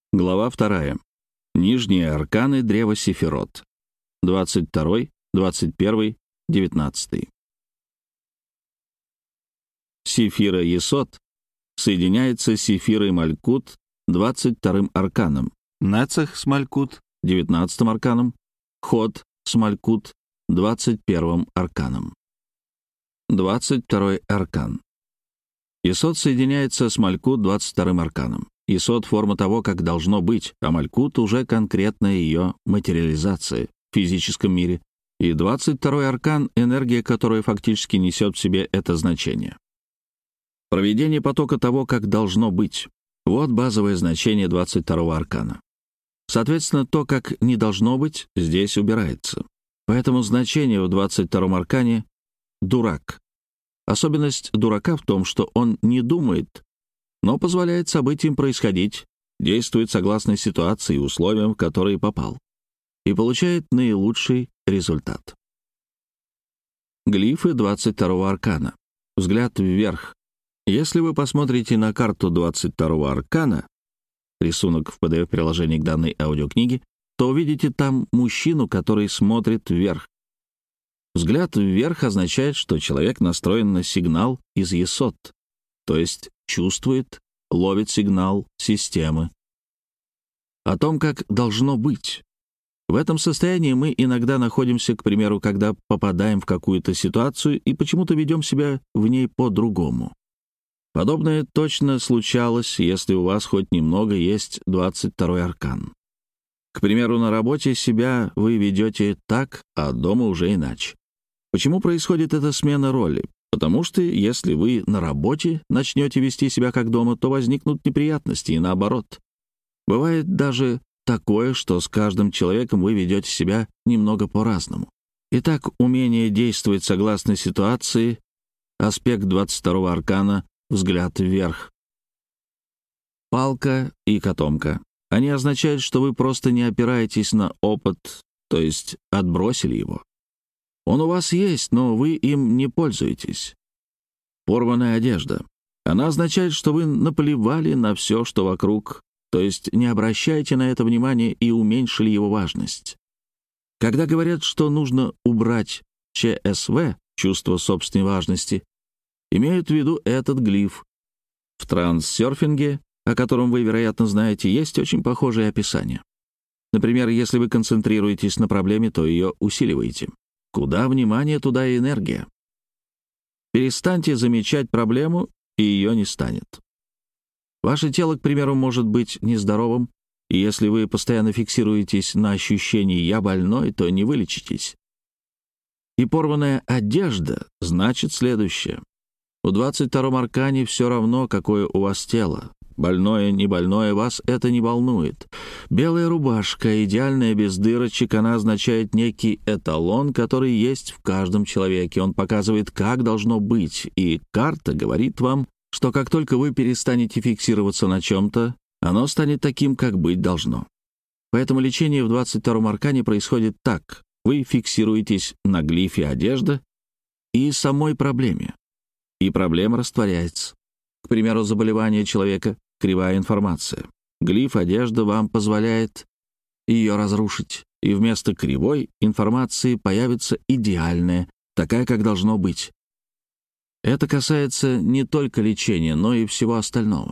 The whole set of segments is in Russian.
Глава 2. Нижние арканы древа Сефирот. 22, 21, 19. Сефира Есод соединяется с Сефирой Малькут 22-м арканом, Нецах с Малькут 19-м арканом, Ход с Малькут 21-м арканом. 22-й аркан. Есод соединяется с Малькут 22-м арканом. Есод — форма того, как должно быть, а Малькут — уже конкретная ее материализация в физическом мире. И 22-й аркан — энергия, которая фактически несет в себе это значение. Проведение потока того, как должно быть. Вот базовое значение 22-го аркана. Соответственно, то, как не должно быть, здесь убирается. Поэтому значение в 22-м аркане — дурак. Особенность дурака в том, что он не думает, но позволяет событиям происходить, действует согласно ситуации и условиям, в которые попал, и получает наилучший результат. Глифы 22-го аркана. Взгляд вверх. Если вы посмотрите на карту 22-го аркана, рисунок в PDF-приложении к данной аудиокниге, то увидите там мужчину, который смотрит вверх. Взгляд вверх означает, что человек настроен на сигнал из Есод, то есть чувствует, ловит сигнал системы о том, как должно быть. В этом состоянии мы иногда находимся, к примеру, когда попадаем в какую-то ситуацию и почему-то ведем себя в ней по-другому. Подобное точно случалось, если у вас хоть немного есть 22-й аркан. К примеру, на работе себя вы ведете так, а дома уже иначе. Почему происходит эта смена роли? Потому что если вы на работе начнете вести себя как дома, то возникнут неприятности и наоборот. Бывает даже такое, что с каждым человеком вы ведете себя немного по-разному. Итак, умение действовать согласно ситуации, аспект 22-го аркана — взгляд вверх. Палка и котомка. Они означают, что вы просто не опираетесь на опыт, то есть отбросили его. Он у вас есть, но вы им не пользуетесь. Порванная одежда. Она означает, что вы наплевали на все, что вокруг, то есть не обращаете на это внимания и уменьшили его важность. Когда говорят, что нужно убрать ЧСВ, чувство собственной важности, имеют в виду этот глиф. В транссерфинге, о котором вы, вероятно, знаете, есть очень похожее описание. Например, если вы концентрируетесь на проблеме, то ее усиливаете. Куда внимание, туда и энергия. Перестаньте замечать проблему, и ее не станет. Ваше тело, к примеру, может быть нездоровым, и если вы постоянно фиксируетесь на ощущении «я больной», то не вылечитесь. И порванная одежда значит следующее. В 22-м аркане все равно, какое у вас тело. Больное, не больное, вас это не волнует. Белая рубашка, идеальная без дырочек, она означает некий эталон, который есть в каждом человеке. Он показывает, как должно быть, и карта говорит вам, что как только вы перестанете фиксироваться на чем-то, оно станет таким, как быть должно. Поэтому лечение в 22-м аркане происходит так. Вы фиксируетесь на глифе одежда и самой проблеме, и проблема растворяется. К примеру, заболевание человека — кривая информация. Глиф одежда вам позволяет ее разрушить, и вместо кривой информации появится идеальная, такая, как должно быть. Это касается не только лечения, но и всего остального.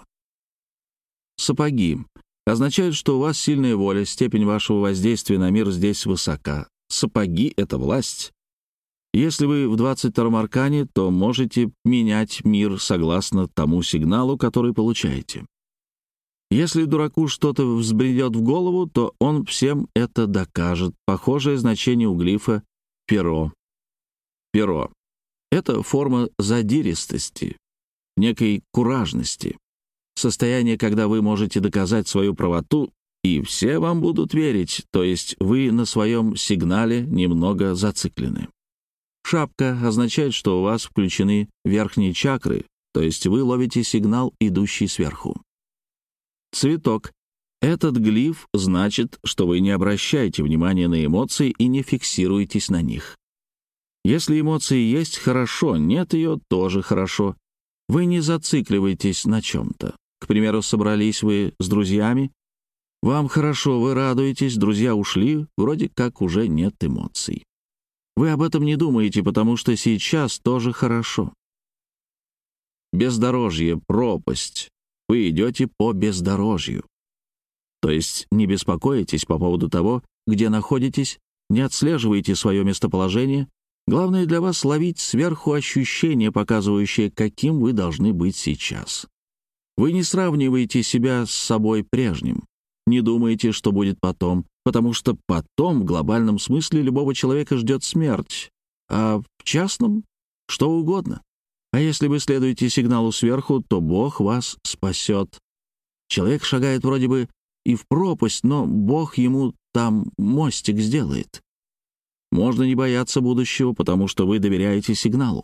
Сапоги означают, что у вас сильная воля, степень вашего воздействия на мир здесь высока. Сапоги — это власть. Если вы в 22-м аркане, то можете менять мир согласно тому сигналу, который получаете. Если дураку что-то взбредет в голову, то он всем это докажет. Похожее значение у глифа — перо. Перо — это форма задиристости, некой куражности. Состояние, когда вы можете доказать свою правоту, и все вам будут верить, то есть вы на своем сигнале немного зациклены. Шапка означает, что у вас включены верхние чакры, то есть вы ловите сигнал, идущий сверху. Цветок. Этот глиф значит, что вы не обращаете внимания на эмоции и не фиксируетесь на них. Если эмоции есть — хорошо, нет ее — тоже хорошо. Вы не зацикливаетесь на чем-то. К примеру, собрались вы с друзьями, Вам хорошо, вы радуетесь, друзья ушли, вроде как уже нет эмоций. Вы об этом не думаете, потому что сейчас тоже хорошо. Бездорожье, пропасть. Вы идете по бездорожью. То есть не беспокоитесь по поводу того, где находитесь, не отслеживаете свое местоположение. Главное для вас — ловить сверху ощущение, показывающее, каким вы должны быть сейчас. Вы не сравниваете себя с собой прежним. Не думаете, что будет потом, потому что потом в глобальном смысле любого человека ждет смерть, а в частном — что угодно. А если вы следуете сигналу сверху, то Бог вас спасет. Человек шагает вроде бы и в пропасть, но Бог ему там мостик сделает. Можно не бояться будущего, потому что вы доверяете сигналу.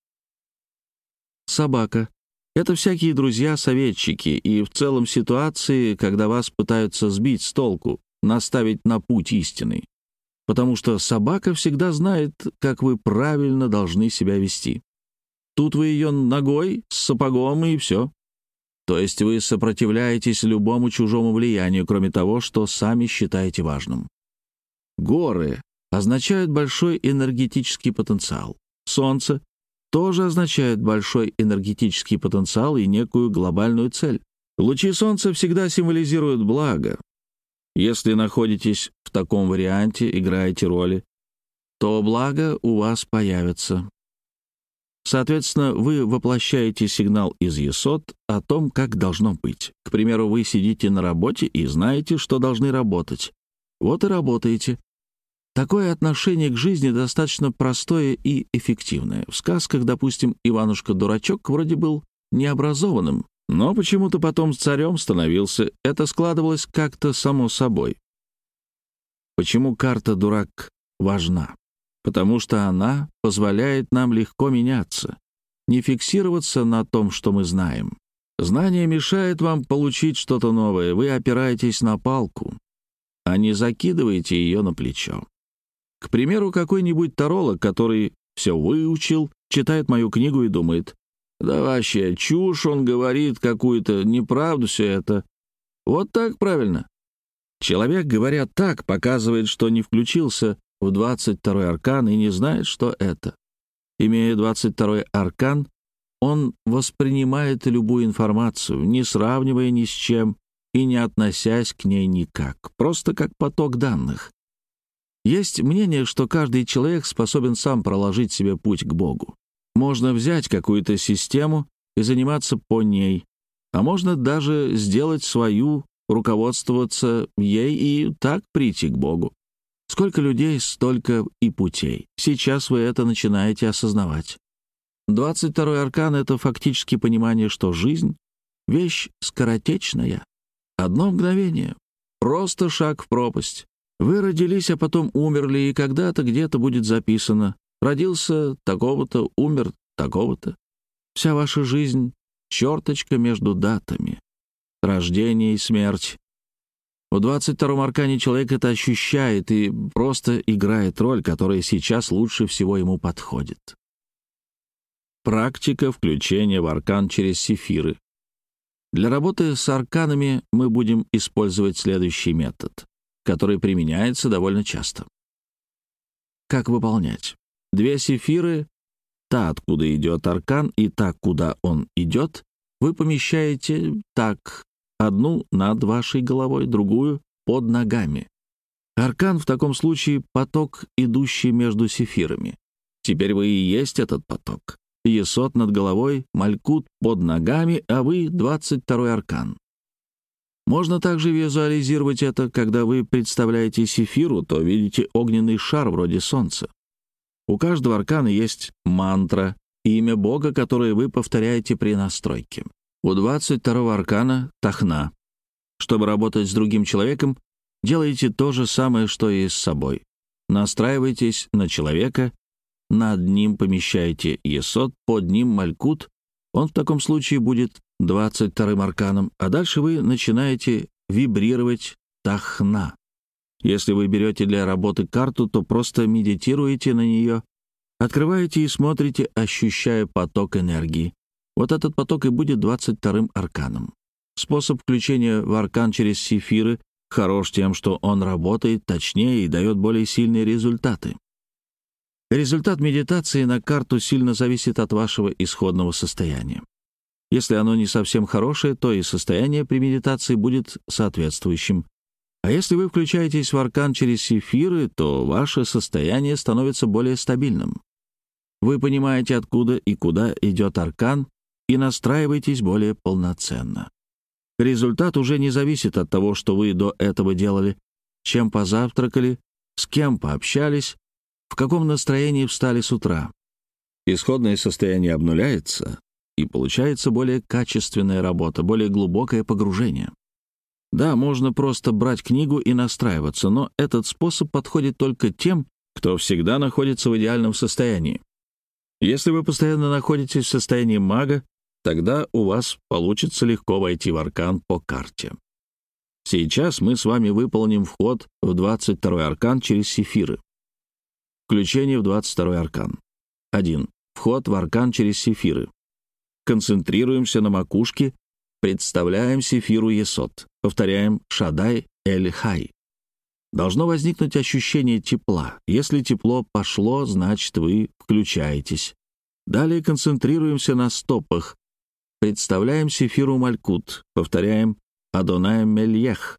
Собака — это всякие друзья-советчики, и в целом ситуации, когда вас пытаются сбить с толку, наставить на путь истинный. Потому что собака всегда знает, как вы правильно должны себя вести. Тут вы ее ногой, с сапогом, и все. То есть вы сопротивляетесь любому чужому влиянию, кроме того, что сами считаете важным. Горы означают большой энергетический потенциал. Солнце тоже означает большой энергетический потенциал и некую глобальную цель. Лучи солнца всегда символизируют благо. Если находитесь в таком варианте, играете роли, то благо у вас появится. Соответственно, вы воплощаете сигнал из Есод о том, как должно быть. К примеру, вы сидите на работе и знаете, что должны работать. Вот и работаете. Такое отношение к жизни достаточно простое и эффективное. В сказках, допустим, Иванушка-дурачок вроде был необразованным, но почему-то потом царем становился. Это складывалось как-то само собой. Почему карта «Дурак» важна? Потому что она позволяет нам легко меняться, не фиксироваться на том, что мы знаем. Знание мешает вам получить что-то новое, вы опираетесь на палку, а не закидываете ее на плечо. К примеру, какой-нибудь таролог, который все выучил, читает мою книгу и думает: «Да вообще, чушь он говорит какую-то, неправду все это». Вот так правильно. Человек, говоря так, показывает, что не включился в 22-й аркан и не знает, что это. Имея 22-й аркан, он воспринимает любую информацию, не сравнивая ни с чем и не относясь к ней никак, просто как поток данных. Есть мнение, что каждый человек способен сам проложить себе путь к Богу. Можно взять какую-то систему и заниматься по ней, а можно даже сделать свою, руководствоваться ей и так прийти к Богу. Сколько людей, столько и путей. Сейчас вы это начинаете осознавать. 22-й аркан — это фактически понимание, что жизнь — вещь скоротечная. Одно мгновение, просто шаг в пропасть. Вы родились, а потом умерли, и когда-то где-то будет записано: родился такого-то, умер такого-то. Вся ваша жизнь — черточка между датами. Рождение и смерть. В 22-м аркане человек это ощущает и просто играет роль, которая сейчас лучше всего ему подходит. Практика включения в аркан через сефиры. Для работы с арканами мы будем использовать следующий метод, который применяется довольно часто. Как выполнять? 2 сефиры, та, откуда идет аркан, и та, куда он идет, вы помещаете так: одну над вашей головой, другую под ногами. Аркан в таком случае — поток, идущий между сефирами. Теперь вы и есть этот поток. Есод над головой, Малькут под ногами, а вы — 22-й аркан. Можно также визуализировать это, когда вы представляете сефиру, то видите огненный шар вроде солнца. У каждого аркана есть мантра, имя Бога, которое вы повторяете при настройке. У 22-го аркана — Тахна. Чтобы работать с другим человеком, делайте то же самое, что и с собой. Настраивайтесь на человека, над ним помещаете Есод, под ним Малькут. Он в таком случае будет 22-м арканом, а дальше вы начинаете вибрировать Тахна. Если вы берете для работы карту, то просто медитируете на нее, открываете и смотрите, ощущая поток энергии. Вот этот поток и будет 22-м арканом. Способ включения в аркан через сефиры хорош тем, что он работает точнее и дает более сильные результаты. Результат медитации на карту сильно зависит от вашего исходного состояния. Если оно не совсем хорошее, то и состояние при медитации будет соответствующим. А если вы включаетесь в аркан через сефиры, то ваше состояние становится более стабильным. Вы понимаете, откуда и куда идет аркан, и настраиваетесь более полноценно. Результат уже не зависит от того, что вы до этого делали, чем позавтракали, с кем пообщались, в каком настроении встали с утра. Исходное состояние обнуляется, и получается более качественная работа, более глубокое погружение. Да, можно просто брать книгу и настраиваться, но этот способ подходит только тем, кто всегда находится в идеальном состоянии. Если вы постоянно находитесь в состоянии мага, тогда у вас получится легко войти в аркан по карте. Сейчас мы с вами выполним вход в 22-й аркан через сефиры. Включение в 22-й аркан. 1. Вход в аркан через сефиры. Концентрируемся на макушке, представляем сефиру Есод. Повторяем Шадай Эль-Хай. Должно возникнуть ощущение тепла. Если тепло пошло, значит, вы включаетесь. Далее концентрируемся на стопах. Представляем сефиру Малькут. Повторяем Адонай Мельех.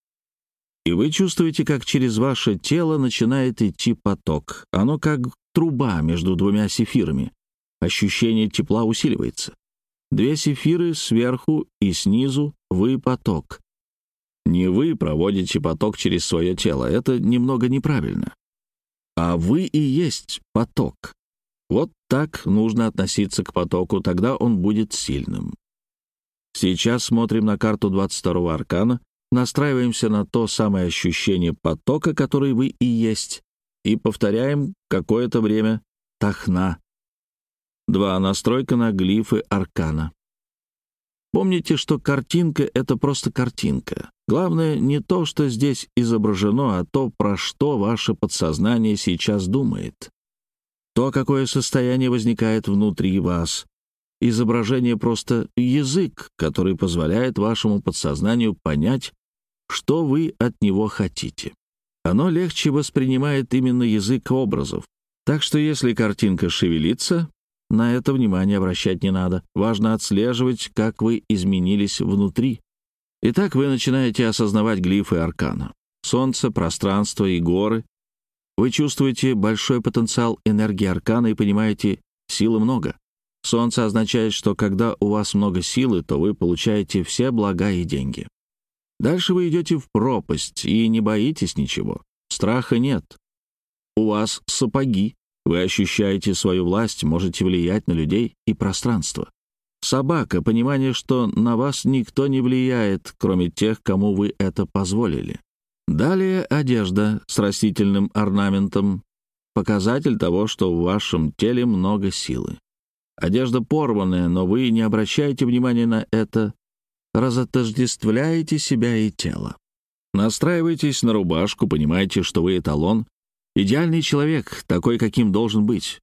И вы чувствуете, как через ваше тело начинает идти поток. Оно как труба между двумя сефирами. Ощущение тепла усиливается. 2 сефиры сверху и снизу, вы поток. Не вы проводите поток через свое тело, это немного неправильно. А вы и есть поток. Вот так нужно относиться к потоку, тогда он будет сильным. Сейчас смотрим на карту 22-го аркана, настраиваемся на то самое ощущение потока, который вы и есть, и повторяем какое-то время Тахна. 2. Настройка на глифы аркана. Помните, что картинка — это просто картинка. Главное не то, что здесь изображено, а то, про что ваше подсознание сейчас думает. То, какое состояние возникает внутри вас. Изображение — просто язык, который позволяет вашему подсознанию понять, что вы от него хотите. Оно легче воспринимает именно язык образов. Так что если картинка шевелится, на это внимание обращать не надо. Важно отслеживать, как вы изменились внутри. Итак, вы начинаете осознавать глифы аркана. Солнце, пространство и горы. Вы чувствуете большой потенциал энергии аркана и понимаете, силы много. Солнце означает, что когда у вас много силы, то вы получаете все блага и деньги. Дальше вы идете в пропасть и не боитесь ничего. Страха нет. У вас сапоги. Вы ощущаете свою власть, можете влиять на людей и пространство. Собака — понимание, что на вас никто не влияет, кроме тех, кому вы это позволили. Далее одежда с растительным орнаментом. Показатель того, что в вашем теле много силы. Одежда порванная, но вы не обращаете внимания на это. Разотождествляете себя и тело. Настраиваетесь на рубашку, понимаете, что вы эталон. Идеальный человек, такой, каким должен быть.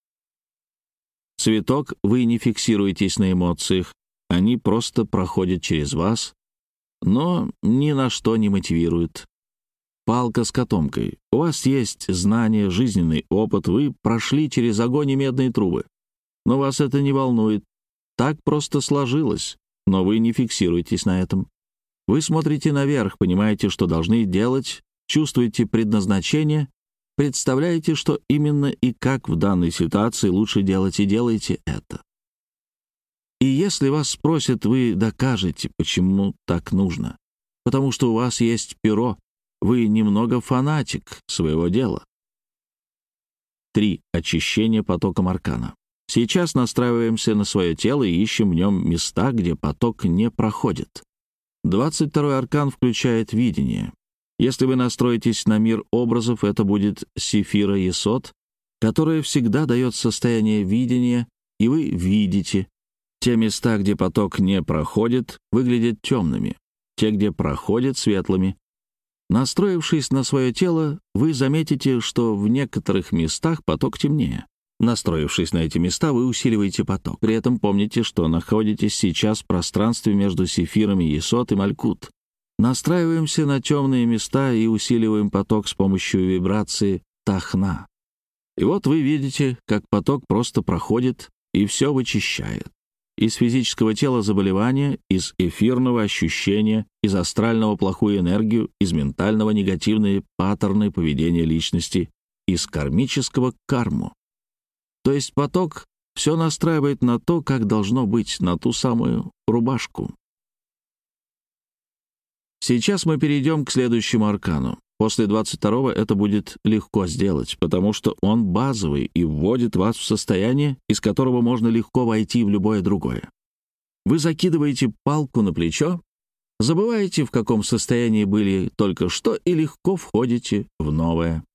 Цветок, вы не фиксируетесь на эмоциях, они просто проходят через вас, но ни на что не мотивируют. Палка с котомкой. У вас есть знания, жизненный опыт, вы прошли через огонь и медные трубы. Но вас это не волнует. Так просто сложилось, но вы не фиксируетесь на этом. Вы смотрите наверх, понимаете, что должны делать, чувствуете предназначение, представляете, что именно и как в данной ситуации лучше делать, и делаете это. И если вас спросят, вы докажете, почему так нужно. Потому что у вас есть перо, вы немного фанатик своего дела. 3. Очищение потоком аркана. Сейчас настраиваемся на свое тело и ищем в нем места, где поток не проходит. 22-й аркан включает видение. Если вы настроитесь на мир образов, это будет сефира Есод, которая всегда дает состояние видения, и вы видите. Те места, где поток не проходит, выглядят темными, те, где проходит, светлыми. Настроившись на свое тело, вы заметите, что в некоторых местах поток темнее. Настроившись на эти места, вы усиливаете поток. При этом помните, что находитесь сейчас в пространстве между сефирами Есод и Малькут. Настраиваемся на темные места и усиливаем поток с помощью вибрации тахна. И вот вы видите, как поток просто проходит и все вычищает. Из физического тела заболевания, из эфирного ощущения, из астрального плохую энергию, из ментального негативные паттерны поведения личности, из кармического карму. То есть поток все настраивает на то, как должно быть, на ту самую рубашку. Сейчас мы перейдем к следующему аркану. После 22-го это будет легко сделать, потому что он базовый и вводит вас в состояние, из которого можно легко войти в любое другое. Вы закидываете палку на плечо, забываете, в каком состоянии были только что, и легко входите в новое.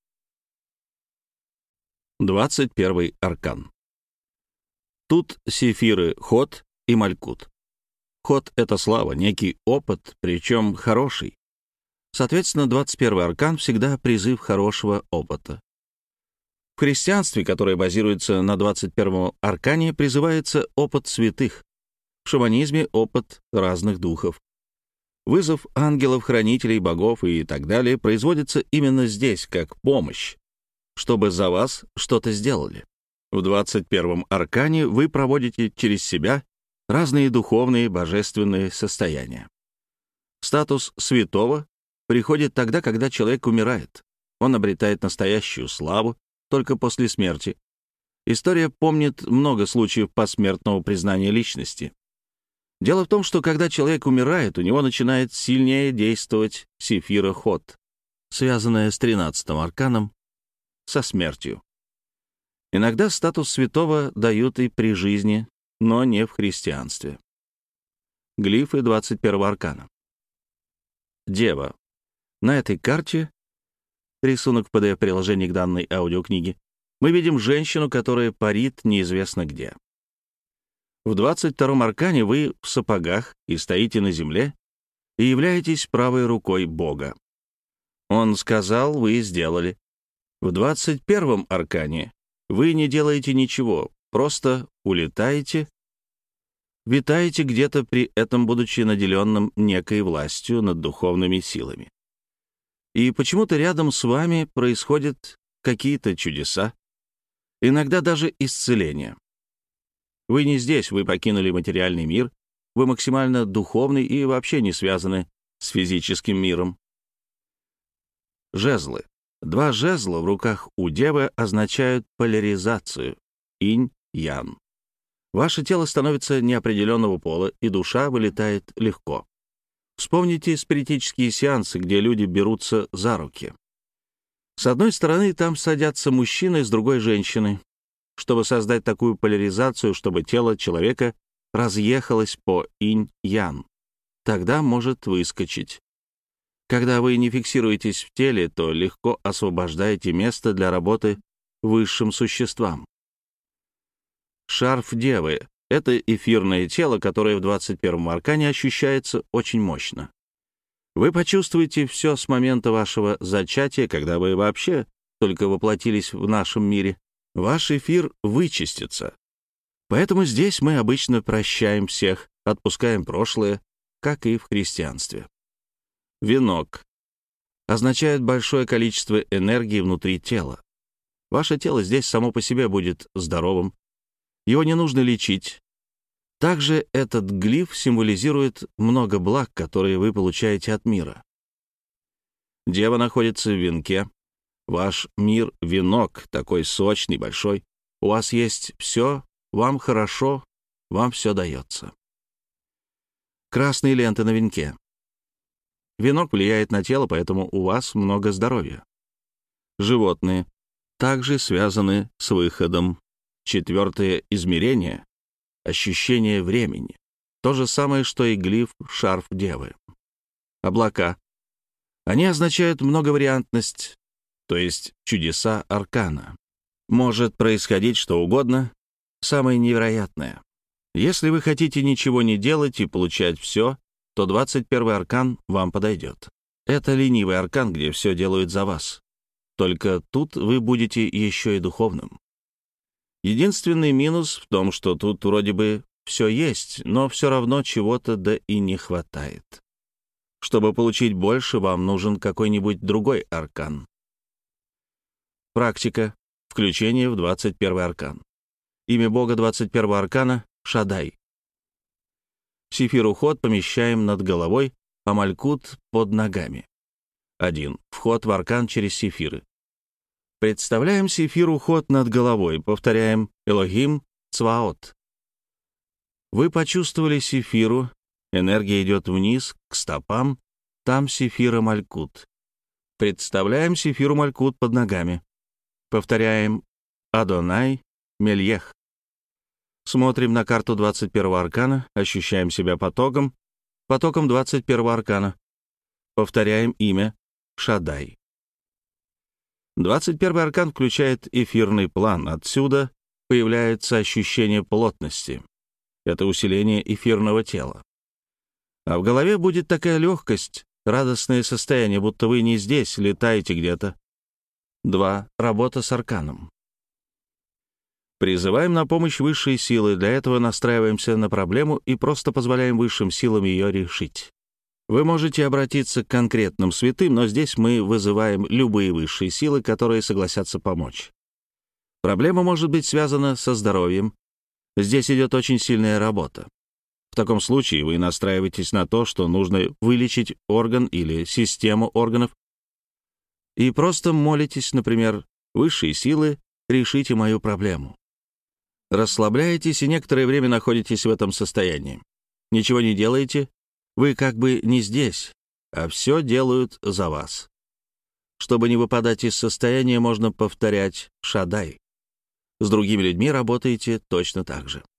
21-й аркан. Тут сефиры Ход и Малькут. Ход — это слава, некий опыт, причем хороший. Соответственно, 21-й аркан всегда призыв хорошего опыта. В христианстве, которое базируется на 21-м аркане, призывается опыт святых. В шаманизме — опыт разных духов. Вызов ангелов, хранителей, богов и так далее производится именно здесь, как помощь, чтобы за вас что-то сделали. В 21-м аркане вы проводите через себя разные духовные, божественные состояния. Статус святого приходит тогда, когда человек умирает. Он обретает настоящую славу только после смерти. История помнит много случаев посмертного признания личности. Дело в том, что когда человек умирает, у него начинает сильнее действовать сефира Ход, связанная с 13-м арканом, со смертью. Иногда статус святого дают и при жизни, но не в христианстве. Глифы 21-го аркана. Дева. На этой карте, рисунок в PDF-приложении к данной аудиокниге, мы видим женщину, которая парит неизвестно где. В 22-м аркане вы в сапогах и стоите на земле и являетесь правой рукой Бога. Он сказал, вы сделали. В 21-м аркане вы не делаете ничего, просто улетаете, витаете где-то, при этом будучи наделенным некой властью над духовными силами. И почему-то рядом с вами происходят какие-то чудеса, иногда даже исцеления. Вы не здесь, вы покинули материальный мир, вы максимально духовный и вообще не связаны с физическим миром. Жезлы. 2 жезла в руках у девы означают поляризацию, инь-ян. Ваше тело становится неопределенного пола, и душа вылетает легко. Вспомните спиритические сеансы, где люди берутся за руки. С одной стороны, там садятся мужчины, с другой — женщины, чтобы создать такую поляризацию, чтобы тело человека разъехалось по инь-ян. Тогда может выскочить. Когда вы не фиксируетесь в теле, то легко освобождаете место для работы высшим существам. Шарф девы — это эфирное тело, которое в 21-м аркане ощущается очень мощно. Вы почувствуете все с момента вашего зачатия, когда вы вообще только воплотились в нашем мире. Ваш эфир вычистится. Поэтому здесь мы обычно прощаем всех, отпускаем прошлое, как и в христианстве. Венок означает большое количество энергии внутри тела. Ваше тело здесь само по себе будет здоровым. Его не нужно лечить. Также этот глиф символизирует много благ, которые вы получаете от мира. Дева находится в венке. Ваш мир — венок, такой сочный, большой. У вас есть все, вам хорошо, вам все дается. Красные ленты на венке. Венок влияет на тело, поэтому у вас много здоровья. Животные также связаны с выходом. 4-е измерение — ощущение времени. То же самое, что и глиф «Шарф девы». Облака. Они означают многовариантность, то есть чудеса аркана. Может происходить что угодно, самое невероятное. Если вы хотите ничего не делать и получать все, то 21-й аркан вам подойдет. Это ленивый аркан, где все делают за вас. Только тут вы будете еще и духовным. Единственный минус в том, что тут вроде бы все есть, но все равно чего-то да и не хватает. Чтобы получить больше, вам нужен какой-нибудь другой аркан. Практика. Включение в 21 аркан. Имя Бога 21 аркана — Шадай. Сефир-уход помещаем над головой, а Малькут — под ногами. 1. Вход в аркан через сефиры. Представляем сефир-уход над головой. Повторяем Элохим Цваот. Вы почувствовали сефиру. Энергия идет вниз, к стопам. Там сефира Малькут. Представляем сефиру Малькут под ногами. Повторяем Адонай Мельех. Смотрим на карту 21 аркана, ощущаем себя потоком 21 аркана. Повторяем имя Шадай. 21 аркан включает эфирный план. Отсюда появляется ощущение плотности. Это усиление эфирного тела. А в голове будет такая легкость, радостное состояние, будто вы не здесь, летаете где-то. 2. Работа с арканом. Призываем на помощь высшие силы. Для этого настраиваемся на проблему и просто позволяем высшим силам ее решить. Вы можете обратиться к конкретным святым, но здесь мы вызываем любые высшие силы, которые согласятся помочь. Проблема может быть связана со здоровьем. Здесь идет очень сильная работа. В таком случае вы настраиваетесь на то, что нужно вылечить орган или систему органов, и просто молитесь, например, «Высшие силы, решите мою проблему». Расслабляетесь и некоторое время находитесь в этом состоянии. Ничего не делаете, вы как бы не здесь, а все делают за вас. Чтобы не выпадать из состояния, можно повторять «Шадай». С другими людьми работаете точно так же.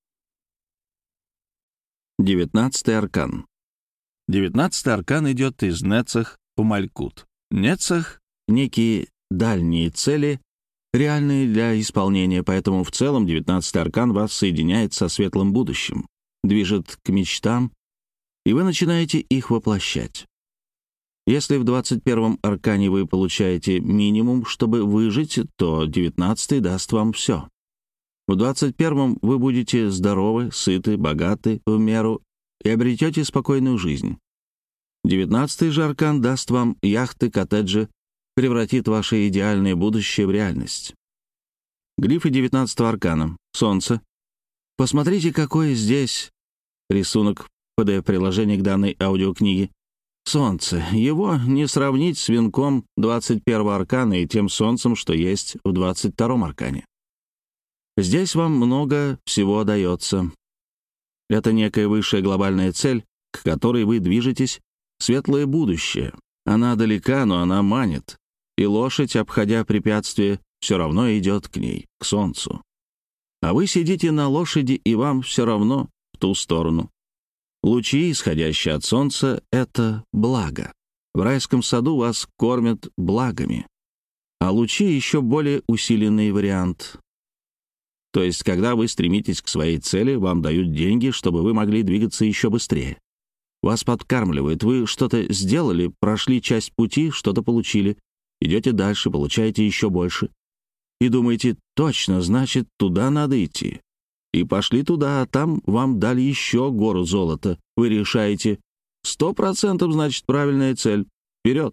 19-й аркан. 19-й аркан идет из Нецах в Малькут. Нецах — некие дальние цели, реальные для исполнения, поэтому в целом 19-й аркан вас соединяет со светлым будущим, движет к мечтам, и вы начинаете их воплощать. Если в 21-м аркане вы получаете минимум, чтобы выжить, то 19-й даст вам все. В 21-м вы будете здоровы, сыты, богаты в меру и обретете спокойную жизнь. 19-й же аркан даст вам яхты, коттеджи, превратит ваше идеальное будущее в реальность. Глифы 19-го аркана. Солнце. Посмотрите, какой здесь рисунок PDF-приложения к данной аудиокниге. Солнце. Его не сравнить с венком 21-го аркана и тем солнцем, что есть в 22-м аркане. Здесь вам много всего дается. Это некая высшая глобальная цель, к которой вы движетесь, светлое будущее. Она далека, но она манит. И лошадь, обходя препятствия, все равно идет к ней, к солнцу. А вы сидите на лошади, и вам все равно в ту сторону. Лучи, исходящие от солнца, — это благо. В райском саду вас кормят благами. А лучи — еще более усиленный вариант. То есть, когда вы стремитесь к своей цели, вам дают деньги, чтобы вы могли двигаться еще быстрее. Вас подкармливают, вы что-то сделали, прошли часть пути, что-то получили. Идете дальше, получаете еще больше. И думаете, точно, значит, туда надо идти. И пошли туда, а там вам дали еще гору золота. Вы решаете, 100% значит правильная цель. Вперед!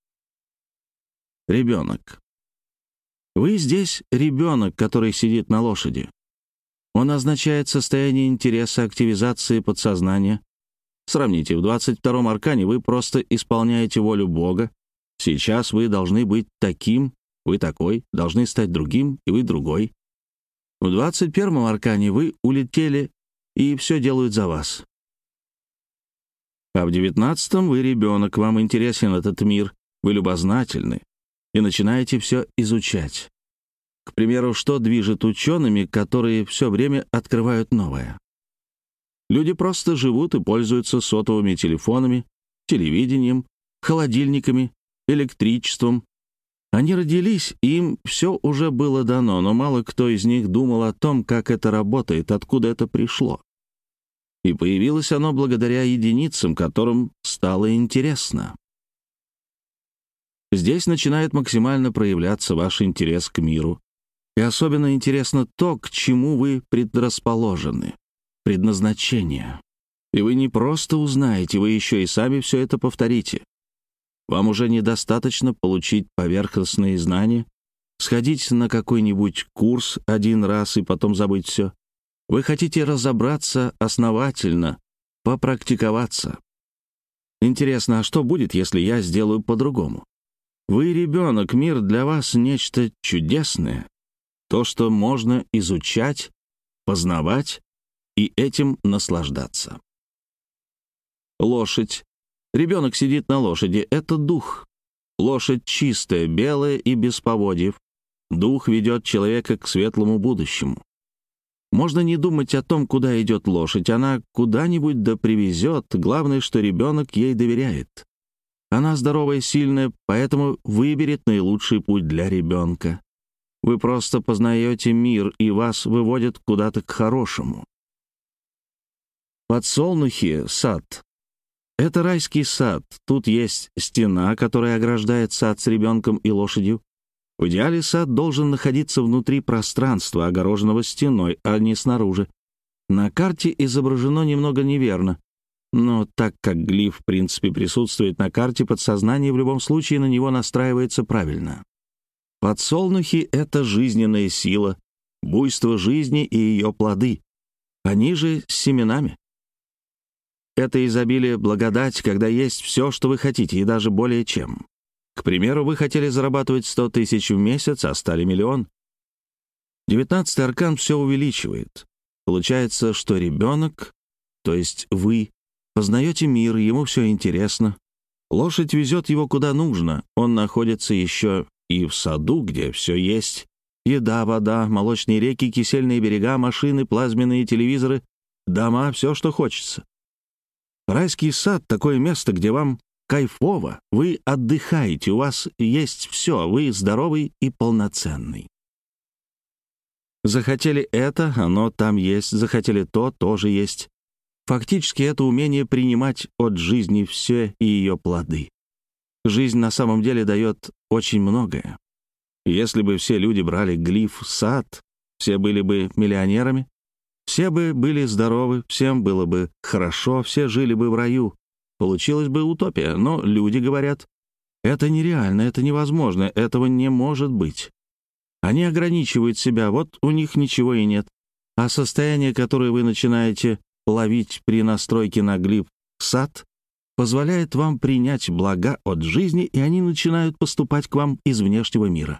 Ребенок. Вы здесь ребенок, который сидит на лошади. Он означает состояние интереса, активизации подсознания. Сравните, в 22-м аркане вы просто исполняете волю Бога. Сейчас вы должны быть таким, вы такой, должны стать другим, и вы другой. В 21-м аркане вы улетели, и все делают за вас. А в 19-м вы ребенок, вам интересен этот мир, вы любознательны и начинаете все изучать. К примеру, что движет учеными, которые все время открывают новое? Люди просто живут и пользуются сотовыми телефонами, телевидением, холодильниками, электричеством. Они родились, и им все уже было дано, но мало кто из них думал о том, как это работает, откуда это пришло. И появилось оно благодаря единицам, которым стало интересно. Здесь начинает максимально проявляться ваш интерес к миру. И особенно интересно то, к чему вы предрасположены. Предназначение. И вы не просто узнаете, вы еще и сами все это повторите. Вам уже недостаточно получить поверхностные знания, сходить на какой-нибудь курс один раз и потом забыть все. Вы хотите разобраться основательно, попрактиковаться. Интересно, а что будет, если я сделаю по-другому? Вы ребенок, мир для вас нечто чудесное, то, что можно изучать, познавать и этим наслаждаться. Лошадь. Ребенок сидит на лошади — это дух. Лошадь чистая, белая и без поводьев. Дух ведет человека к светлому будущему. Можно не думать о том, куда идет лошадь. Она куда-нибудь да привезет. Главное, что ребенок ей доверяет. Она здоровая, сильная, поэтому выберет наилучший путь для ребенка. Вы просто познаете мир, и вас выводят куда-то к хорошему. Подсолнухи — сад. Это райский сад. Тут есть стена, которая ограждает сад с ребенком и лошадью. В идеале сад должен находиться внутри пространства, огороженного стеной, а не снаружи. На карте изображено немного неверно. Но так как глиф, в принципе, присутствует на карте, подсознание в любом случае на него настраивается правильно. Подсолнухи — это жизненная сила, буйство жизни и ее плоды. Они же с семенами. Это изобилие — благодать, когда есть все, что вы хотите, и даже более чем. К примеру, вы хотели зарабатывать 100 тысяч в месяц, а стали миллион. 19-й аркан все увеличивает. Получается, что ребенок, то есть вы, познаете мир, ему все интересно. Лошадь везет его куда нужно. Он находится еще и в саду, где все есть. Еда, вода, молочные реки, кисельные берега, машины, плазменные телевизоры, дома, все, что хочется. Райский сад — такое место, где вам кайфово, вы отдыхаете, у вас есть все, вы здоровый и полноценный. Захотели это, оно там есть, захотели то, тоже есть. Фактически это умение принимать от жизни все и ее плоды. Жизнь на самом деле дает очень многое. Если бы все люди брали глиф «сад», все были бы миллионерами, все бы были здоровы, всем было бы хорошо, все жили бы в раю. Получилась бы утопия, но люди говорят, это нереально, это невозможно, этого не может быть. Они ограничивают себя, вот у них ничего и нет. А состояние, которое вы начинаете ловить при настройке на глиф «сад», позволяет вам принять блага от жизни, и они начинают поступать к вам из внешнего мира.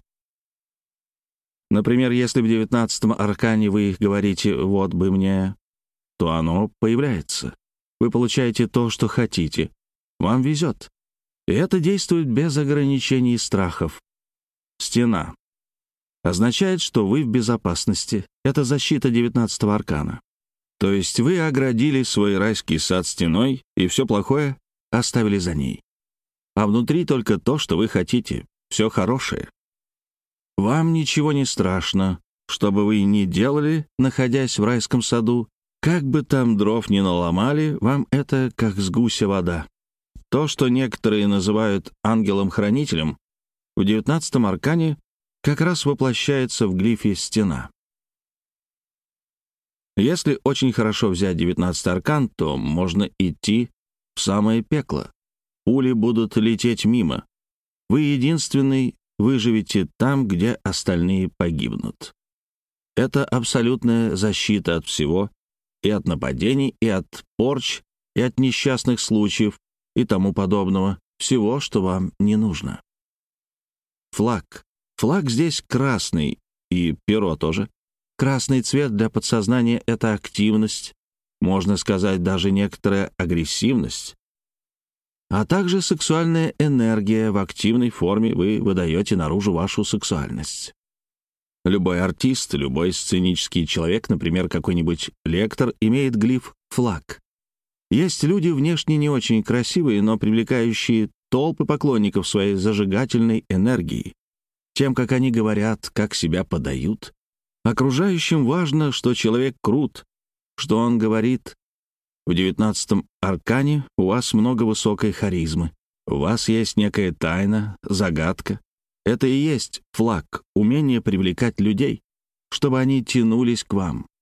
Например, если в 19-м аркане вы говорите «вот бы мне», то оно появляется. Вы получаете то, что хотите. Вам везет. И это действует без ограничений и страхов. Стена. Означает, что вы в безопасности. Это защита 19-го аркана. То есть вы оградили свой райский сад стеной, и все плохое оставили за ней. А внутри только то, что вы хотите, все хорошее. Вам ничего не страшно, что бы вы ни делали, находясь в райском саду, как бы там дров ни наломали, вам это как с гуся вода. То, что некоторые называют ангелом-хранителем, в 19-м аркане как раз воплощается в глифе «стена». Если очень хорошо взять 19-й аркан, то можно идти в самое пекло. Пули будут лететь мимо. Вы единственный выживете там, где остальные погибнут. Это абсолютная защита от всего, и от нападений, и от порч, и от несчастных случаев, и тому подобного, всего, что вам не нужно. Флаг. Флаг здесь красный, и перо тоже. Красный цвет для подсознания — это активность, можно сказать, даже некоторая агрессивность, а также сексуальная энергия. В активной форме вы выдаете наружу вашу сексуальность. Любой артист, любой сценический человек, например, какой-нибудь лектор, имеет глиф «флаг». Есть люди внешне не очень красивые, но привлекающие толпы поклонников своей зажигательной энергией, тем, как они говорят, как себя подают. Окружающим важно, что человек крут, что он говорит. В 19-м аркане у вас много высокой харизмы. У вас есть некая тайна, загадка. Это и есть флаг, умение привлекать людей, чтобы они тянулись к вам.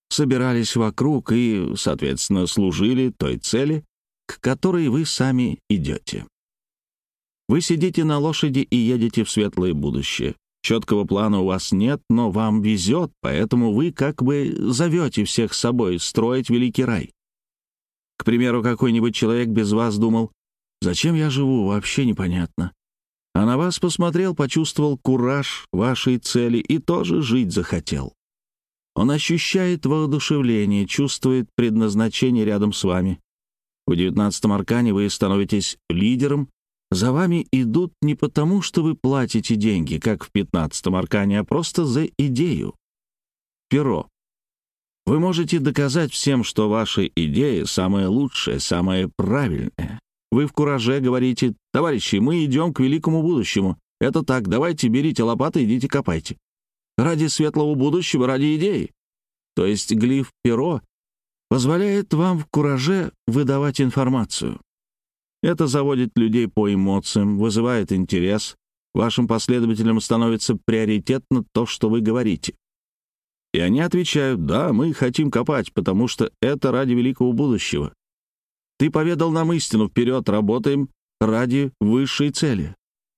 собирались вокруг и, соответственно, служили той цели, к которой вы сами идете. Вы сидите на лошади и едете в светлое будущее. Четкого плана у вас нет, но вам везет, поэтому вы как бы зовете всех с собой строить великий рай. К примеру, какой-нибудь человек без вас думал: «Зачем я живу, вообще непонятно». А на вас посмотрел, почувствовал кураж вашей цели и тоже жить захотел. Он ощущает воодушевление, чувствует предназначение рядом с вами. В 19-м аркане вы становитесь лидером. За вами идут не потому, что вы платите деньги, как в 15-м аркане, а просто за идею. Перо. Вы можете доказать всем, что ваша идея самая лучшая, самая правильная. Вы в кураже говорите: «Товарищи, мы идем к великому будущему. Это так, давайте берите лопаты, идите копайте. Ради светлого будущего, ради идеи». То есть глиф «перо» позволяет вам в кураже выдавать информацию. Это заводит людей по эмоциям, вызывает интерес. Вашим последователям становится приоритетно то, что вы говорите. И они отвечают: «Да, мы хотим копать, потому что это ради великого будущего. Ты поведал нам истину, вперед, работаем ради высшей цели».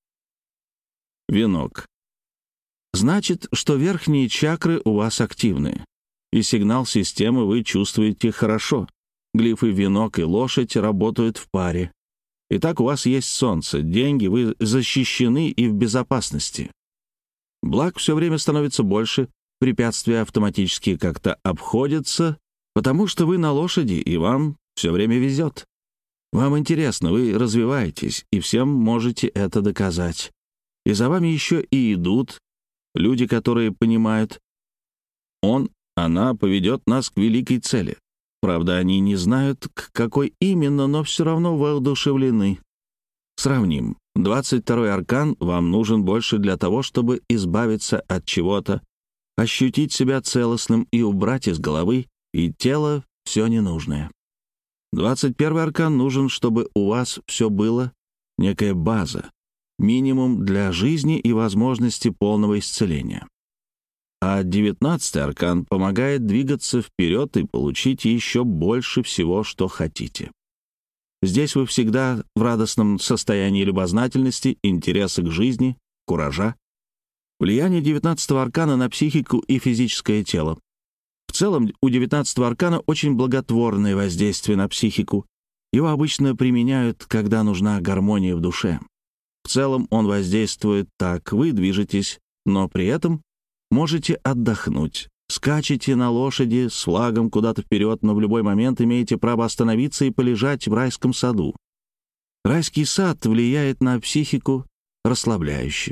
Венок. Значит, что верхние чакры у вас активны, и сигнал системы вы чувствуете хорошо. Глифы «венок» и «лошадь» работают в паре. Итак, у вас есть солнце, деньги, вы защищены и в безопасности. Благ все время становится больше, препятствия автоматически как-то обходятся, потому что вы на лошади, и вам все время везет. Вам интересно, вы развиваетесь, и всем можете это доказать. И за вами еще и идут люди, которые понимают: она поведет нас к великой цели. Правда, они не знают, к какой именно, но все равно воодушевлены. Сравним. 22-й аркан вам нужен больше для того, чтобы избавиться от чего-то, ощутить себя целостным и убрать из головы и тела все ненужное. 21-й аркан нужен, чтобы у вас все было, некая база, минимум для жизни и возможности полного исцеления. А 19-й аркан помогает двигаться вперед и получить еще больше всего, что хотите. Здесь вы всегда в радостном состоянии любознательности, интереса к жизни, куража. Влияние 19-го аркана на психику и физическое тело. В целом, у 19-го аркана очень благотворное воздействие на психику. Его обычно применяют, когда нужна гармония в душе. В целом он воздействует так: вы движетесь, но при этом можете отдохнуть. Скачете на лошади с флагом куда-то вперед, но в любой момент имеете право остановиться и полежать в райском саду. Райский сад влияет на психику расслабляюще.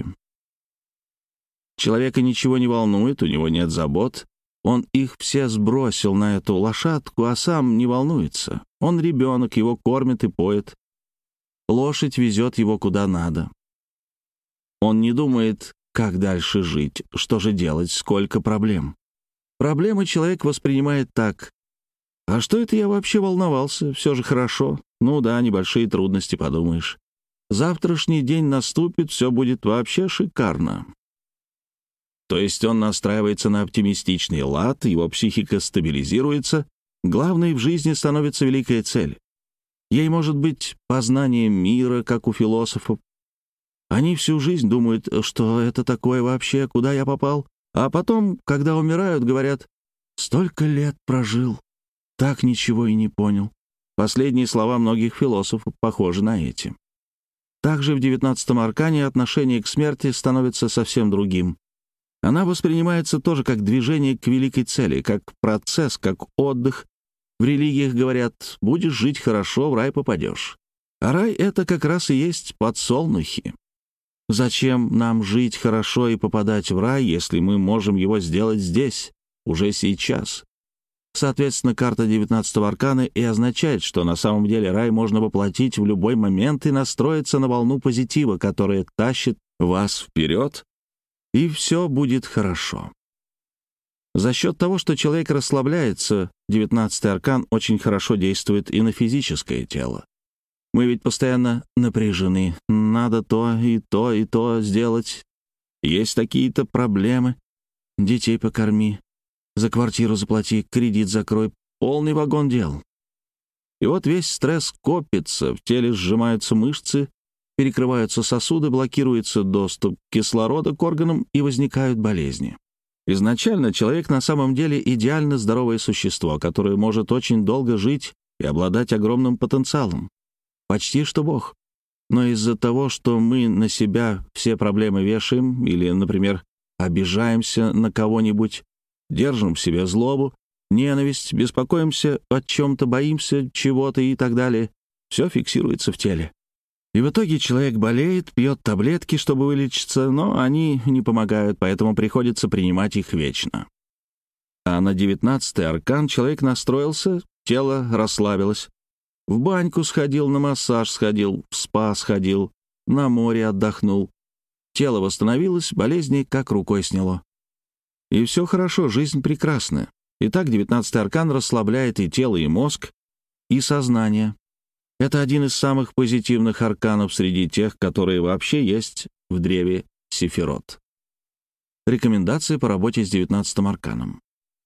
Человека ничего не волнует, у него нет забот. Он их все сбросил на эту лошадку, а сам не волнуется. Он ребенок, его кормят и поят. Лошадь везет его куда надо. Он не думает, как дальше жить, что же делать, сколько проблем. Проблемы человек воспринимает так: «А что это я вообще волновался? Все же хорошо. Ну да, небольшие трудности, подумаешь. Завтрашний день наступит, все будет вообще шикарно». То есть он настраивается на оптимистичный лад, его психика стабилизируется, главной в жизни становится великая цель. Ей может быть познание мира, как у философов. Они всю жизнь думают, что это такое вообще, куда я попал, а потом, когда умирают, говорят: «Столько лет прожил, так ничего и не понял». Последние слова многих философов похожи на эти. Также в 19-м аркане отношение к смерти становится совсем другим. Она воспринимается тоже как движение к великой цели, как процесс, как отдых. В религиях говорят: будешь жить хорошо, в рай попадешь. А рай — это как раз и есть подсолнухи. Зачем нам жить хорошо и попадать в рай, если мы можем его сделать здесь, уже сейчас? Соответственно, карта 19-го аркана и означает, что на самом деле рай можно воплотить в любой момент и настроиться на волну позитива, которая тащит вас вперед, и все будет хорошо. За счет того, что человек расслабляется, 19-й аркан очень хорошо действует и на физическое тело. Мы ведь постоянно напряжены. Надо то и то и то сделать. Есть такие-то проблемы. Детей покорми. за квартиру заплати, кредит закрой, полный вагон дел. И вот весь стресс копится, в теле сжимаются мышцы, перекрываются сосуды, блокируется доступ кислорода к органам и возникают болезни. Изначально человек на самом деле идеально здоровое существо, которое может очень долго жить и обладать огромным потенциалом. Почти что Бог. Но из-за того, что мы на себя все проблемы вешаем или, например, обижаемся на кого-нибудь, держим в себе злобу, ненависть, беспокоимся о чем-то, боимся чего-то и так далее, все фиксируется в теле. И в итоге человек болеет, пьет таблетки, чтобы вылечиться, но они не помогают, поэтому приходится принимать их вечно. А на 19-й аркан человек настроился, тело расслабилось. В баньку сходил, на массаж сходил, в спа сходил, на море отдохнул. Тело восстановилось, болезни как рукой сняло. И все хорошо, жизнь прекрасна. Итак, 19-й аркан расслабляет и тело, и мозг, и сознание. Это один из самых позитивных арканов среди тех, которые вообще есть в древе Сефирот. Рекомендации по работе с 19-м арканом.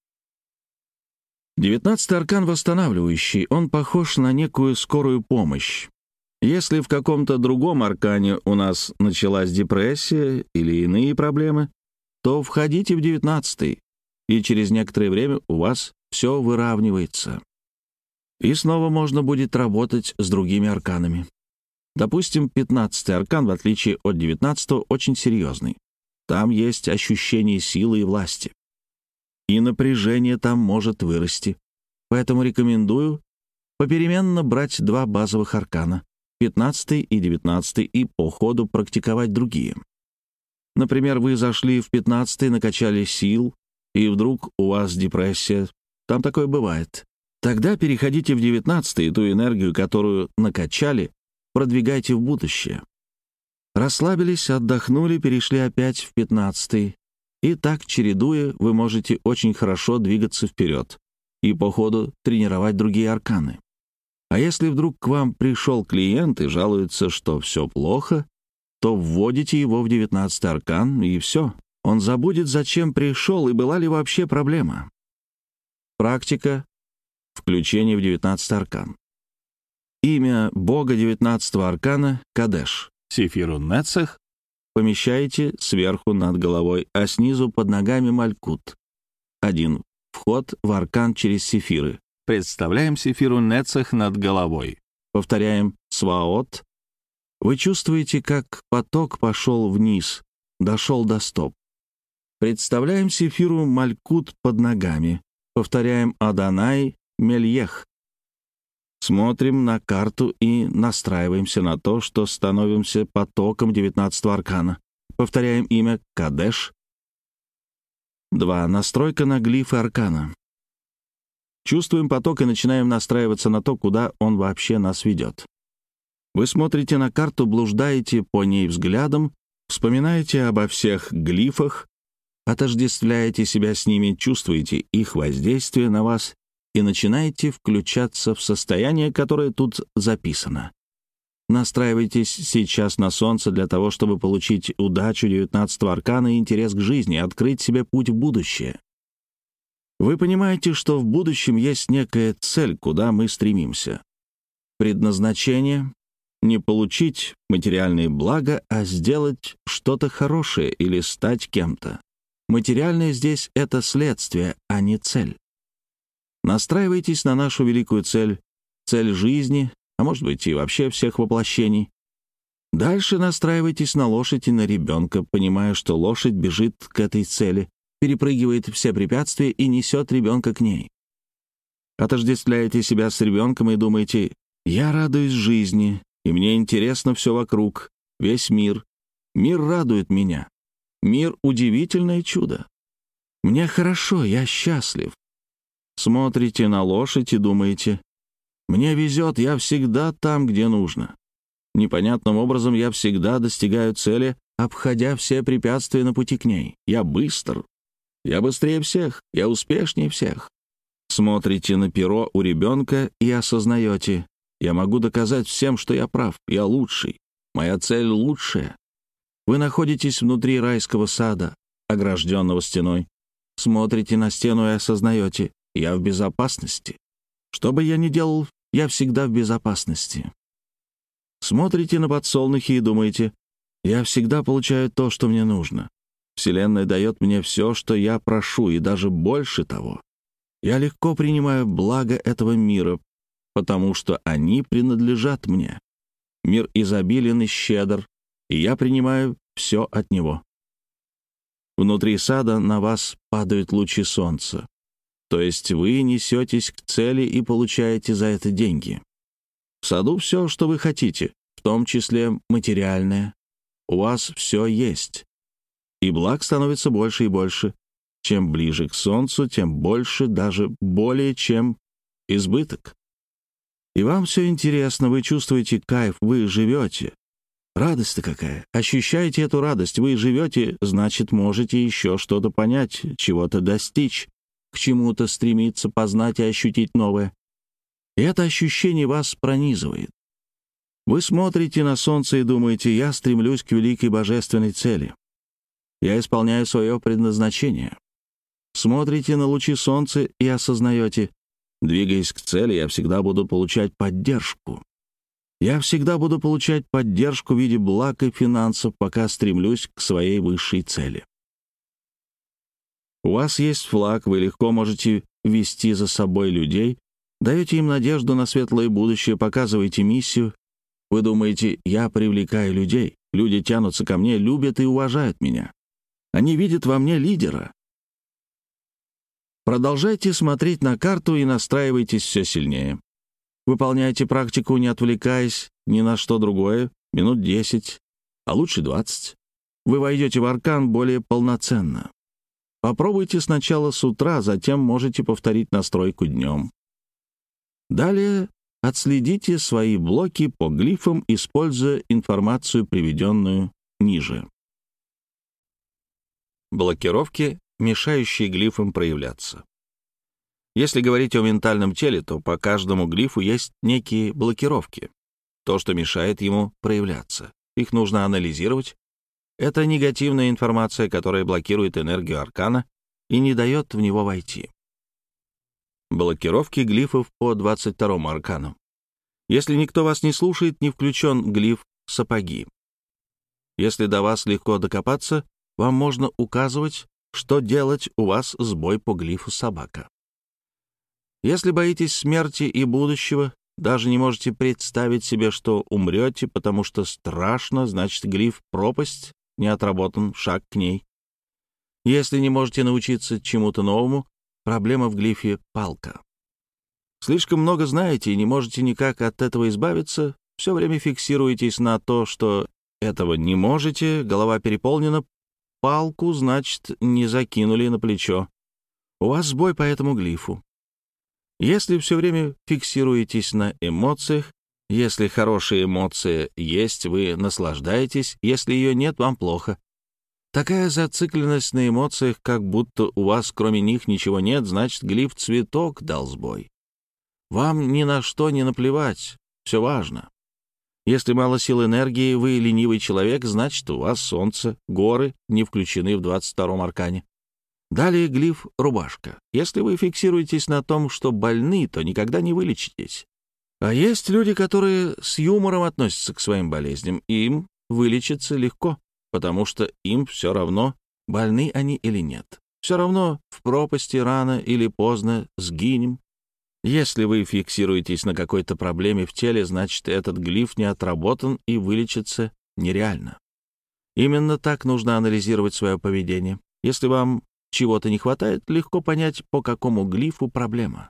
19-й аркан восстанавливающий, он похож на некую скорую помощь. Если в каком-то другом аркане у нас началась депрессия или иные проблемы, то входите в 19-й, и через некоторое время у вас все выравнивается. И снова можно будет работать с другими арканами. Допустим, 15-й аркан, в отличие от 19-го, очень серьезный. Там есть ощущение силы и власти. И напряжение там может вырасти. Поэтому рекомендую попеременно брать два базовых аркана, 15-й и 19-й, и по ходу практиковать другие. Например, вы зашли в 15-й, накачали сил, и вдруг у вас депрессия. Там такое бывает. Тогда переходите в 19-й, и ту энергию, которую накачали, продвигайте в будущее. Расслабились, отдохнули, перешли опять в 15-й. И так, чередуя, вы можете очень хорошо двигаться вперед и по ходу тренировать другие арканы. А если вдруг к вам пришел клиент и жалуется, что все плохо, то вводите его в 19-й аркан, и все. Он забудет, зачем пришел и была ли вообще проблема. Практика. Включение в 19-й аркан. Имя Бога 19-го аркана — Кадеш. Сефиру Нецах помещаете сверху над головой, а снизу под ногами Малькут. 1. Вход в аркан через сефиры. Представляем сефиру Нецах над головой. Повторяем Сваот. Вы чувствуете, как поток пошел вниз, дошел до стоп. Представляем сефиру Малькут под ногами. Повторяем Адонай Мельех. Смотрим на карту и настраиваемся на то, что становимся потоком 19-го аркана. Повторяем имя Кадеш. 2. Настройка на глифы аркана. Чувствуем поток и начинаем настраиваться на то, куда он вообще нас ведет. Вы смотрите на карту, блуждаете по ней взглядом, вспоминаете обо всех глифах, отождествляете себя с ними, чувствуете их воздействие на вас и начинаете включаться в состояние, которое тут записано. Настраивайтесь сейчас на солнце для того, чтобы получить удачу 19-го аркана и интерес к жизни, открыть себе путь в будущее. Вы понимаете, что в будущем есть некая цель, куда мы стремимся. Предназначение — не получить материальные блага, а сделать что-то хорошее или стать кем-то. Материальное здесь — это следствие, а не цель. Настраивайтесь на нашу великую цель, цель жизни, а может быть и вообще всех воплощений. Дальше настраивайтесь на лошадь и на ребенка, понимая, что лошадь бежит к этой цели, перепрыгивает все препятствия и несет ребенка к ней. Отождествляете себя с ребенком и думаете: «Я радуюсь жизни, и мне интересно все вокруг, весь мир. Мир радует меня. Мир — удивительное чудо. Мне хорошо, я счастлив». Смотрите на лошадь и думаете: «Мне везет, я всегда там, где нужно. Непонятным образом я всегда достигаю цели, обходя все препятствия на пути к ней. Я быстр. Я быстрее всех. Я успешнее всех». Смотрите на перо у ребенка и осознаете: «Я могу доказать всем, что я прав. Я лучший. Моя цель лучшая». Вы находитесь внутри райского сада, огражденного стеной. Смотрите на стену и осознаете: я в безопасности. Что бы я ни делал, я всегда в безопасности. Смотрите на подсолнухи и думаете: я всегда получаю то, что мне нужно. Вселенная дает мне все, что я прошу, и даже больше того. Я легко принимаю благо этого мира, потому что они принадлежат мне. Мир изобилен и щедр, и я принимаю все от него. Внутри сада на вас падают лучи солнца. То есть вы несетесь к цели и получаете за это деньги. В саду все, что вы хотите, в том числе материальное. У вас все есть. И благ становится больше и больше. Чем ближе к солнцу, тем больше, даже более чем избыток. И вам все интересно, вы чувствуете кайф, вы живете. Радость-то какая! Ощущаете эту радость, вы живете, значит, можете еще что-то понять, чего-то достичь, к чему-то стремиться, познать и ощутить новое. И это ощущение вас пронизывает. Вы смотрите на солнце и думаете: я стремлюсь к великой божественной цели. Я исполняю свое предназначение. Смотрите на лучи солнца и осознаете: двигаясь к цели, я всегда буду получать поддержку. Я всегда буду получать поддержку в виде благ и финансов, пока стремлюсь к своей высшей цели. У вас есть флаг, вы легко можете вести за собой людей, даете им надежду на светлое будущее, показываете миссию. Вы думаете: я привлекаю людей, люди тянутся ко мне, любят и уважают меня. Они видят во мне лидера. Продолжайте смотреть на карту и настраивайтесь все сильнее. Выполняйте практику, не отвлекаясь ни на что другое, минут 10, а лучше 20. Вы войдете в аркан более полноценно. Попробуйте сначала с утра, затем можете повторить настройку днем. Далее отследите свои блоки по глифам, используя информацию, приведенную ниже. Блокировки, мешающие глифам проявляться. Если говорить о ментальном теле, то по каждому глифу есть некие блокировки. То, что мешает ему проявляться. Их нужно анализировать. Это негативная информация, которая блокирует энергию аркана и не дает в него войти. Блокировки глифов по 22-му аркану. Если никто вас не слушает, не включен глиф «Сапоги». Если до вас легко докопаться, вам можно указывать, что делать, у вас сбой по глифу «Собака». Если боитесь смерти и будущего, даже не можете представить себе, что умрете, потому что страшно, значит, глиф «Пропасть» не отработан, шаг к ней. Если не можете научиться чему-то новому, проблема в глифе «Палка». Слишком много знаете и не можете никак от этого избавиться, все время фиксируетесь на то, что этого не можете, голова переполнена, палку, значит, не закинули на плечо. У вас сбой по этому глифу. Если все время фиксируетесь на эмоциях, если хорошая эмоция есть, вы наслаждаетесь, если ее нет, вам плохо. Такая зацикленность на эмоциях, как будто у вас кроме них ничего нет, значит, глиф «Цветок» дал сбой. Вам ни на что не наплевать, все важно. Если мало сил энергии, вы ленивый человек, значит, у вас солнце, горы не включены в 22-м аркане. Далее глиф «Рубашка». Если вы фиксируетесь на том, что больны, то никогда не вылечитесь. А есть люди, которые с юмором относятся к своим болезням, и им вылечиться легко, потому что им все равно, больны они или нет. Все равно в пропасти рано или поздно сгинем. Если вы фиксируетесь на какой-то проблеме в теле, значит, этот глиф не отработан и вылечиться нереально. Именно так нужно анализировать свое поведение. Если вам чего-то не хватает, легко понять, по какому глифу проблема.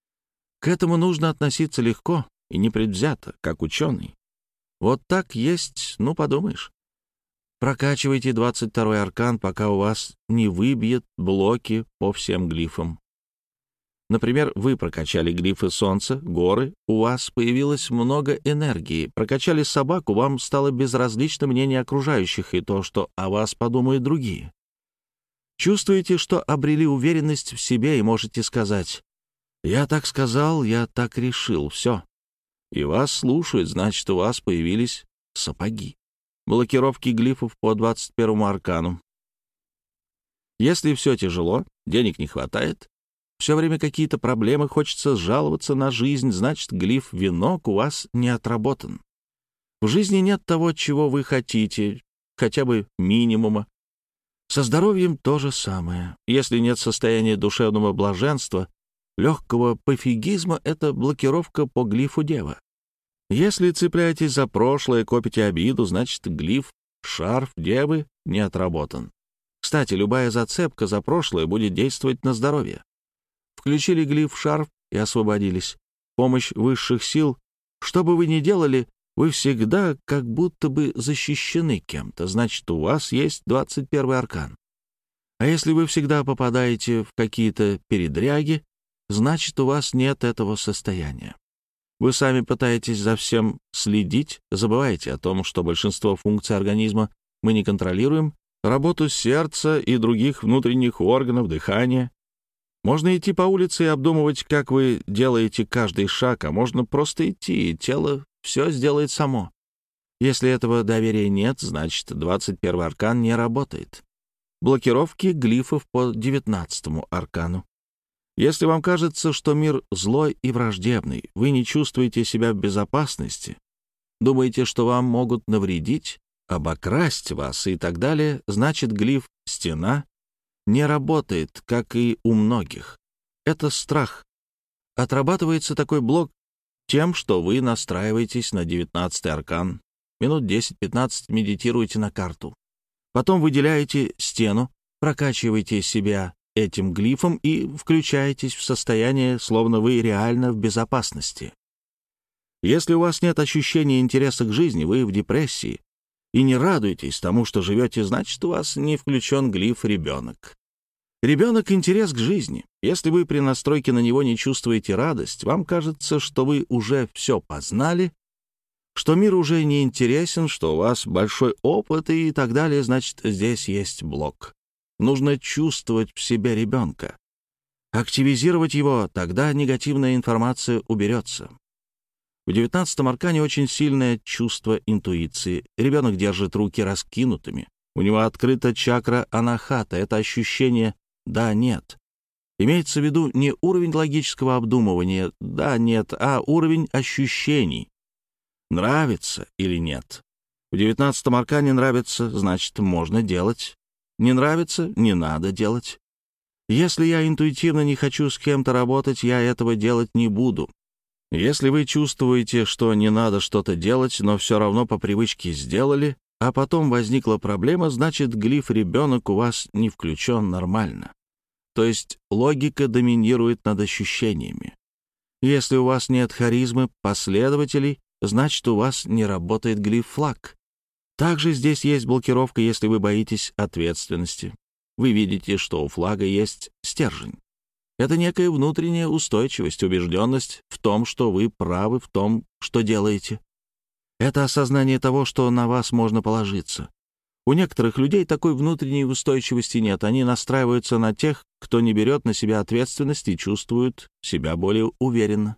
К этому нужно относиться легко и непредвзято, как ученый. Вот так есть, ну, подумаешь. Прокачивайте 22-й аркан, пока у вас не выбьет блоки по всем глифам. Например, вы прокачали глифы солнца, горы, у вас появилось много энергии. Прокачали собаку, вам стало безразлично мнение окружающих и то, что о вас подумают другие. Чувствуете, что обрели уверенность в себе и можете сказать: «Я так сказал, я так решил, все». И вас слушают, значит, у вас появились сапоги. Блокировки глифов по 21-му аркану. Если все тяжело, денег не хватает, все время какие-то проблемы, хочется жаловаться на жизнь, значит, глиф «венок» у вас не отработан. В жизни нет того, чего вы хотите, хотя бы минимума. Со здоровьем то же самое. Если нет состояния душевного блаженства, легкого пофигизма — это блокировка по глифу Дева. Если цепляетесь за прошлое, копите обиду, значит, глиф «шарф Девы» не отработан. Кстати, любая зацепка за прошлое будет действовать на здоровье. Включили глиф «шарф» и освободились. Помощь высших сил. Что бы вы ни делали, вы всегда как будто бы защищены кем-то. Значит, у вас есть 21-й аркан. А если вы всегда попадаете в какие-то передряги, значит, у вас нет этого состояния. Вы сами пытаетесь за всем следить, забываете о том, что большинство функций организма мы не контролируем, работу сердца и других внутренних органов, дыхания. Можно идти по улице и обдумывать, как вы делаете каждый шаг, а можно просто идти, и тело все сделает само. Если этого доверия нет, значит, 21-й аркан не работает. Блокировки глифов по 19-му аркану. Если вам кажется, что мир злой и враждебный, вы не чувствуете себя в безопасности, думаете, что вам могут навредить, обокрасть вас и так далее, значит, глиф «стена» не работает, как и у многих. Это страх. Отрабатывается такой блок тем, что вы настраиваетесь на 19-й аркан, минут 10-15 медитируете на карту. Потом выделяете стену, прокачиваете себя этим глифом и включаетесь в состояние, словно вы реально в безопасности. Если у вас нет ощущения интереса к жизни, вы в депрессии, и не радуетесь тому, что живете, значит, у вас не включен глиф «ребенок». Ребенок — интерес к жизни. Если вы при настройке на него не чувствуете радость, вам кажется, что вы уже все познали, что мир уже не интересен, что у вас большой опыт и так далее, значит, здесь есть блок. Нужно чувствовать в себе ребенка. Активизировать его, тогда негативная информация уберется. В 19-м аркане очень сильное чувство интуиции. Ребенок держит руки раскинутыми. У него открыта чакра анахата. Это ощущение «да-нет». Имеется в виду не уровень логического обдумывания «да-нет», а уровень ощущений. Нравится или нет. В 19-м аркане нравится, значит, можно делать. Не нравится — не надо делать. Если я интуитивно не хочу с кем-то работать, я этого делать не буду. Если вы чувствуете, что не надо что-то делать, но все равно по привычке сделали, а потом возникла проблема, значит, глиф «ребенок» у вас не включен нормально. То есть логика доминирует над ощущениями. Если у вас нет харизмы последователей, значит, у вас не работает глиф «флаг». Также здесь есть блокировка, если вы боитесь ответственности. Вы видите, что у флага есть стержень. Это некая внутренняя устойчивость, убежденность в том, что вы правы в том, что делаете. Это осознание того, что на вас можно положиться. У некоторых людей такой внутренней устойчивости нет. Они настраиваются на тех, кто не берет на себя ответственность и чувствует себя более уверенно.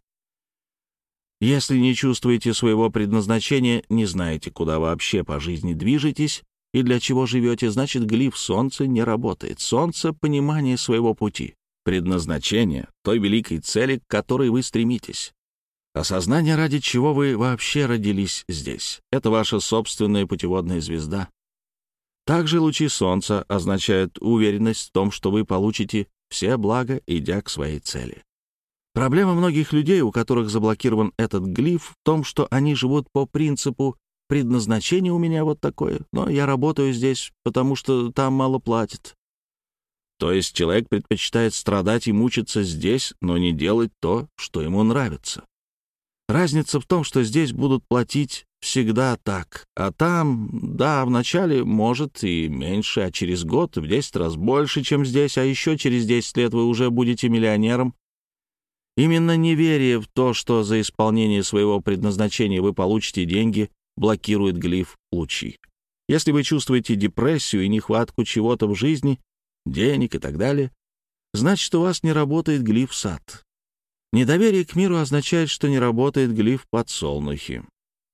Если не чувствуете своего предназначения, не знаете, куда вообще по жизни движетесь и для чего живете, значит, глиф «Солнце» не работает. Солнце — понимание своего пути, предназначение той великой цели, к которой вы стремитесь. Осознание, ради чего вы вообще родились здесь. Это ваша собственная путеводная звезда. Также лучи солнца означают уверенность в том, что вы получите все блага, идя к своей цели. Проблема многих людей, у которых заблокирован этот глиф, в том, что они живут по принципу «предназначение у меня вот такое, но я работаю здесь, потому что там мало платят». То есть человек предпочитает страдать и мучиться здесь, но не делать то, что ему нравится. Разница в том, что здесь будут платить всегда так, а там, да, вначале, может, и меньше, а через год в 10 раз больше, чем здесь, а еще через 10 лет вы уже будете миллионером. Именно неверие в то, что за исполнение своего предназначения вы получите деньги, блокирует глиф «лучи». Если вы чувствуете депрессию и нехватку чего-то в жизни, денег и так далее, значит, у вас не работает глиф «сад». Недоверие к миру означает, что не работает глиф «подсолнухи».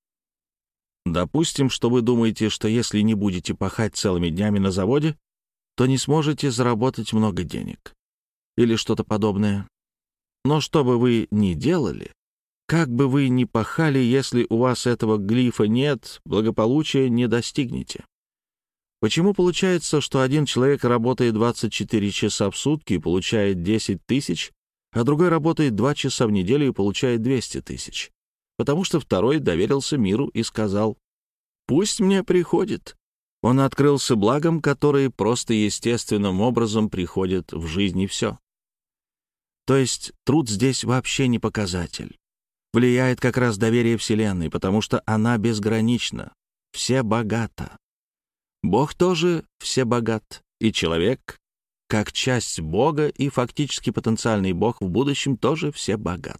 Допустим, что вы думаете, что если не будете пахать целыми днями на заводе, то не сможете заработать много денег. Или что-то подобное. Но что бы вы ни делали, как бы вы ни пахали, если у вас этого глифа нет, благополучия не достигнете. Почему получается, что один человек работает 24 часа в сутки и получает 10 тысяч, а другой работает 2 часа в неделю и получает 200 тысяч? Потому что второй доверился миру и сказал: «Пусть мне приходит». Он открылся благом, которые просто естественным образом приходят в жизнь, и все. То есть труд здесь вообще не показатель. Влияет как раз доверие Вселенной, потому что она безгранична, всебогата. Бог тоже всебогат, и человек, как часть Бога и фактически потенциальный Бог в будущем, тоже всебогат.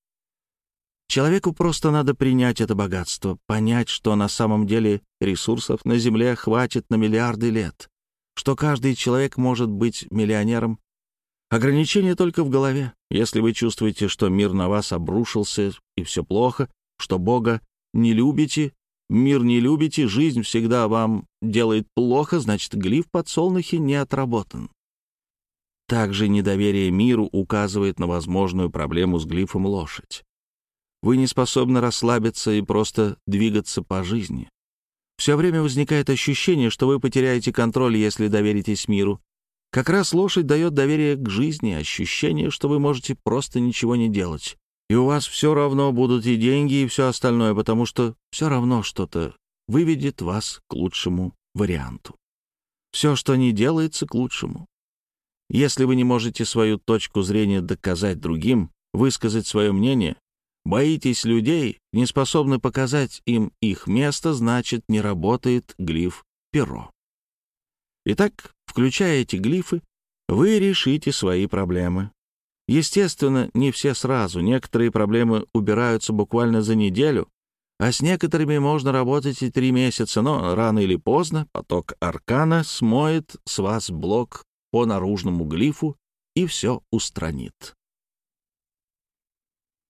Человеку просто надо принять это богатство, понять, что на самом деле ресурсов на Земле хватит на миллиарды лет, что каждый человек может быть миллионером. Ограничение только в голове. Если вы чувствуете, что мир на вас обрушился и все плохо, что Бога не любите, мир не любите, жизнь всегда вам делает плохо, значит, глиф подсолнухи не отработан. Также недоверие миру указывает на возможную проблему с глифом лошадь. Вы не способны расслабиться и просто двигаться по жизни. Все время возникает ощущение, что вы потеряете контроль, если доверитесь миру. Как раз лошадь дает доверие к жизни, ощущение, что вы можете просто ничего не делать. И у вас все равно будут и деньги, и все остальное, потому что все равно что-то выведет вас к лучшему варианту. Все, что не делается, к лучшему. Если вы не можете свою точку зрения доказать другим, высказать свое мнение, боитесь людей, не способны показать им их место, значит, не работает глиф перо. Итак, включая эти глифы, вы решите свои проблемы. Естественно, не все сразу. Некоторые проблемы убираются буквально за неделю, а с некоторыми можно работать и 3 месяца, но рано или поздно поток аркана смоет с вас блок по наружному глифу и все устранит.